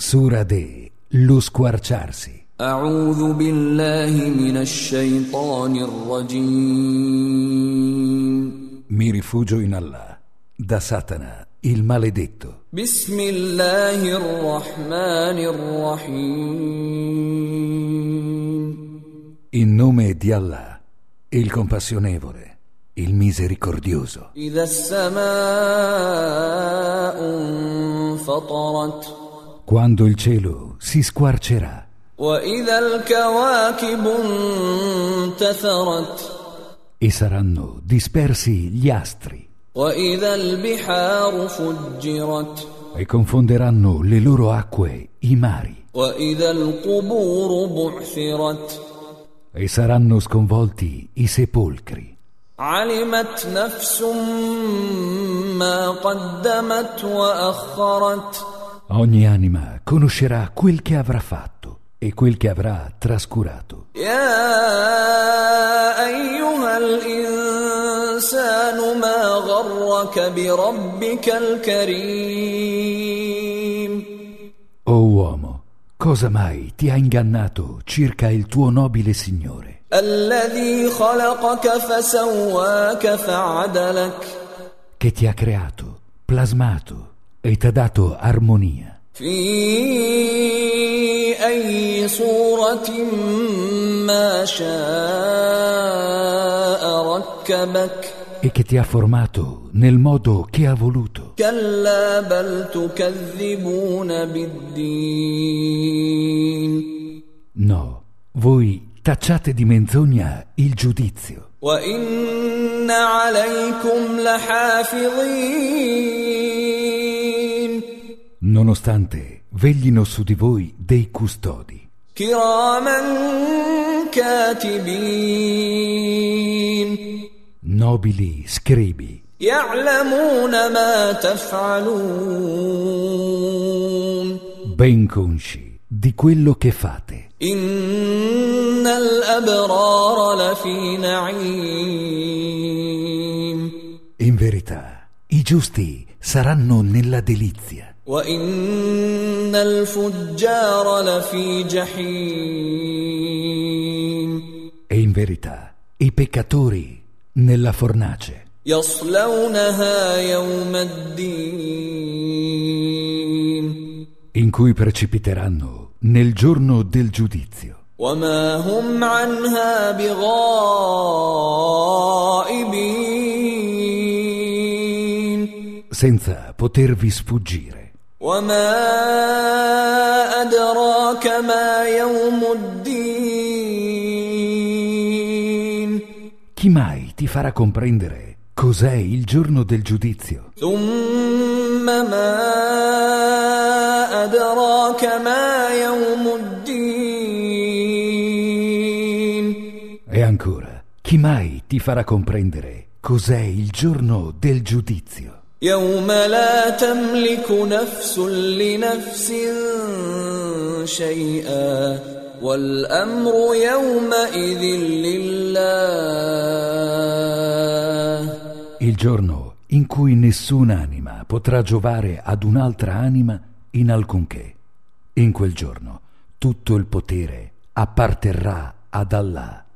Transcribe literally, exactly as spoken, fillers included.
Sura de Lo squarciarsi. أعوذ بالله من الشيطان الرجيم. Mi rifugio in Allah, da Satana, il maledetto. بسم الله الرحمن الرحيم. In nome di Allah, il compassionevole, il misericordioso. إذا السماء انفطرت. Quando il cielo si squarcerà. وإذا الكواكب انتثرت. E saranno dispersi gli astri. وإذا البحار فجرت. E confonderanno le loro acque i mari. وإذا القبور بعثرت. E saranno sconvolti i sepolcri. علمت نفس ما قدمت وأخرت. Ogni anima conoscerà quel che avrà fatto e quel che avrà trascurato. يا أيها الإنسان ما غرك بربك الكريم. O uomo, cosa mai ti ha ingannato circa il tuo nobile Signore? الذي خلقك فسواك فعدلك. Che ti ha creato, plasmato e ti ha dato armonia. في أي صورة ما شاء ركبك. E che ti ha formato nel modo che ha voluto. كلا بل تكذبون بالدين. No, voi tacciate di menzogna il giudizio. وإن عليكم لحافظين. Nonostante veglino su di voi dei custodi. كراما كاتبين. Nobili scribi. يعلمون ما تفعلون. Ben consci di quello che fate. إن الأبرار لفي نعيم. In verità, i giusti saranno nella delizia. وإن الفجار لفي جحيم. E in verità, i peccatori nella fornace. يصلونها يوم الدين. In cui precipiteranno nel giorno del giudizio. وما هم عنها بغائبين. Senza potervi sfuggire. وما أدراك ما يوم الدين. Chi mai ti farà comprendere cos'è il giorno del giudizio? ثم ما أدراك ما يوم الدين. E ancora, chi mai ti farà comprendere cos'è il giorno del giudizio? يوم لا تملك نفس لنفس شيئا والأمر يومئذ لله. Il giorno in cui nessun'anima potrà giovare ad un'altra anima in alcunché. In quel giorno tutto il potere apparterrà ad Allah.